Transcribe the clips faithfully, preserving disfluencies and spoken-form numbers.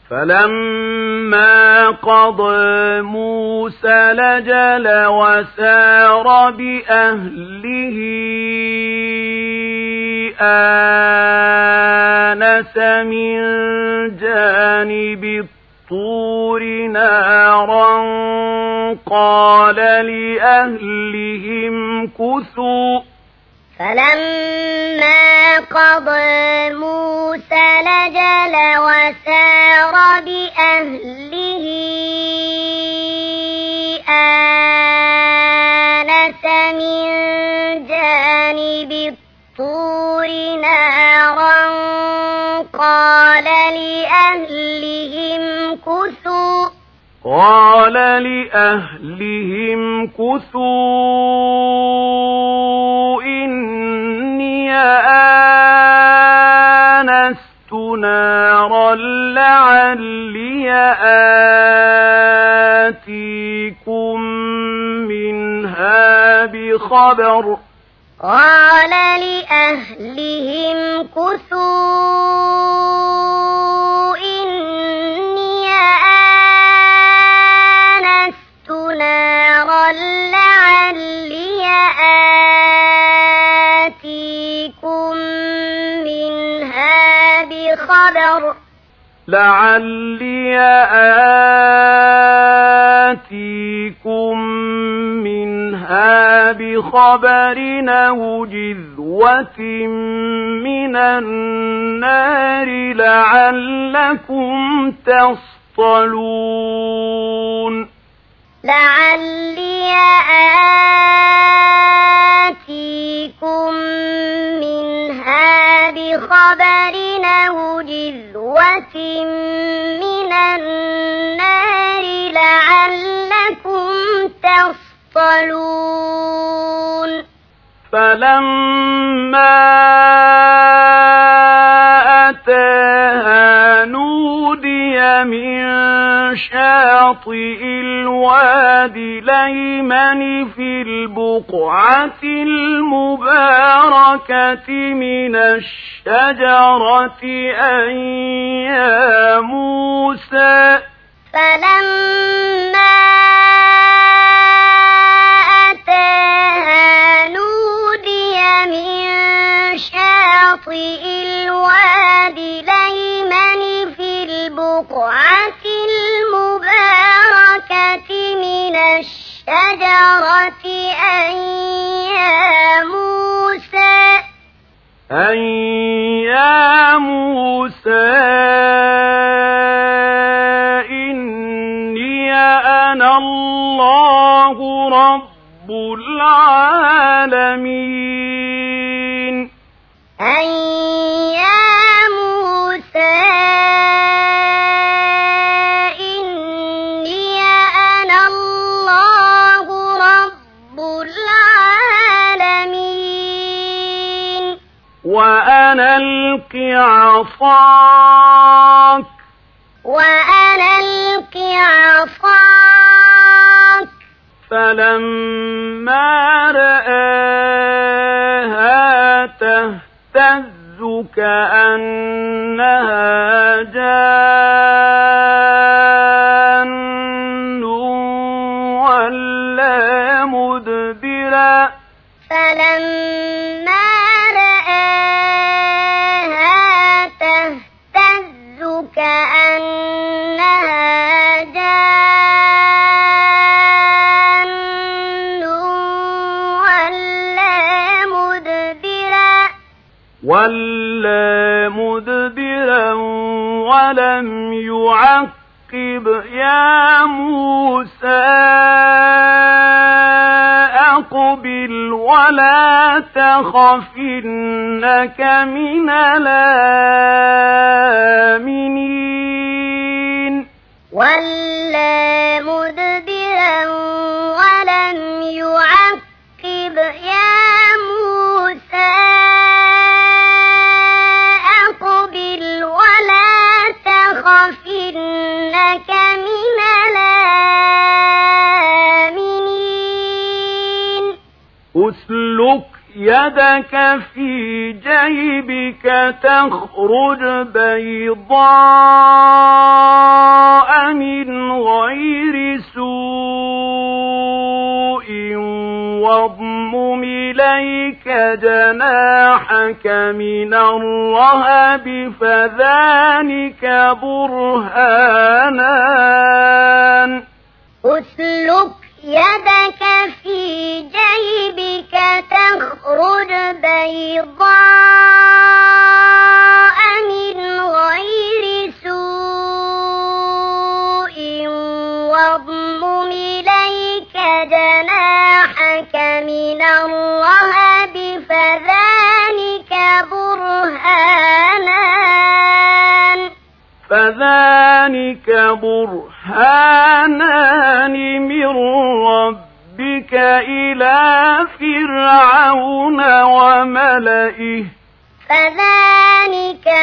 فلما قضى موسى الأجل وسار بأهله آنس من جانب الطور نارا قال لأهلهم كثوا فلما قضى موسى الأجل وسار بأهله آنس من جانب الطور نارا قال لأهلهم كثوا قال لأهلهم كثوا إني آنست نارا لعلي آتيكم منها بخبر قال لأهلهم كثوا إني آنست نارا لعلي آتيكم منها بخبر لعلي آتيكم منها بخبر أو جذوة من النار لعلكم تصطلون لعلي آتيكم منها بخبر أو جذوة من النار لعلكم تصطلون فلما أتاها نودي من شاطئ الوادي الأيمن في البقعة المباركة من الشجرة أن يا موسى فلما أتاها نودي من شاطئ الوادي الأيمن في البقعة المباركة من الشجرة أن يا موسى أن يا موسى إني أنا الله رب العالمين أن يا موسى إني أنا الله رب العالمين وأنا ألق عصاك وأنا ألق عصاك فلما رآها تهتز كأنها جان ولا مدبرا فلما رآها تهتز كأنها جان ولا مدبرا ولا مدبرا ولم يعقب يا موسى أقبل ولا تخف إنك من الآمنين ولا مدبرا ولم يعقب يا موسى أقبل ولا تخف إنك من الآمنين أسلك يدك في جيبك. جيبك تخرج بيضاء من غير سوء ولا تخف إنك من المسحرين ولا مدبرا ولم يعقب يا موسى أقبل ولا تخف إنك من الآمنين ولا مدبرا ولم يعقب يا موسى أقبل ولا تخف إنك من الآمنين أسلك يدك في جيبك تخرج بيضاء جناحك من الرهب فذلك برهانان أسلك يدك في جيبك تخرج بيضاء من غير سوء واضمم إليك جناحك من الرهب فذلك برهانان فذلك برهانان من ربك إلى فرعون وملئه فذلك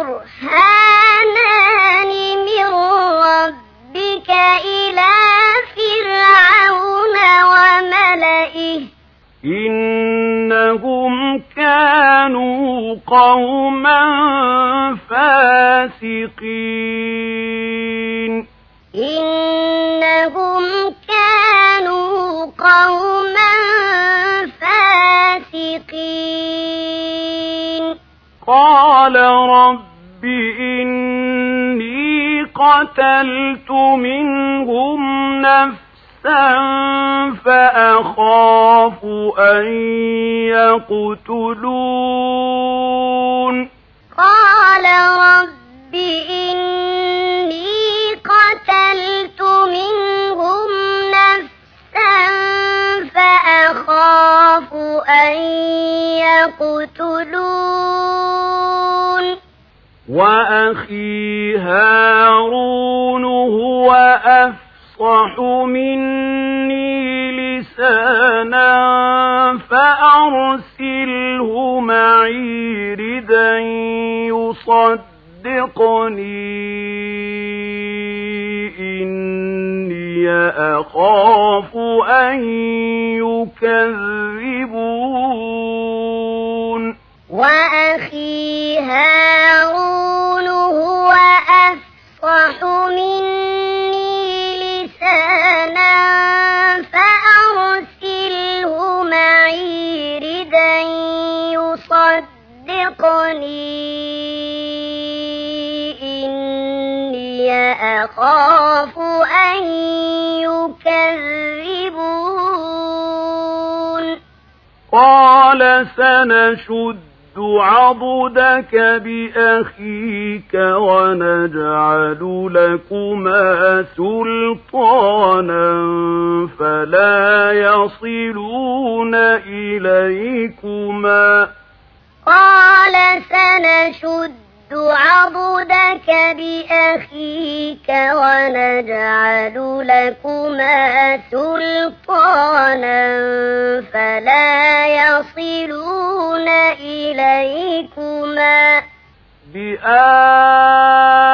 برهانان من ربك إلى فرعون وملئه إنهم كانوا قوما فاسقين إنهم كانوا قوما فاسقين قال رب إني قتلت منهم نفسا فأخاف أن يقتلون قال رب إني قتلت منهم نفسا فأخاف أن يقتلون وأخي هارون هو أفصح مني لسانا فأرسله معي ردا يصدقني إني أخاف أن يكذبون وأخي هارون هو أفصح مني لسانا فأرسله معي ردا يصدقني إني أخاف أن يكذبون قال سنشد عضدك بأخيك ونجعل لكما سلطانا فلا يصلون إليكما قال سنشد عضدك بأخيك ونجعل لكما سلطانا فلا يصلون إليكما بآياتنا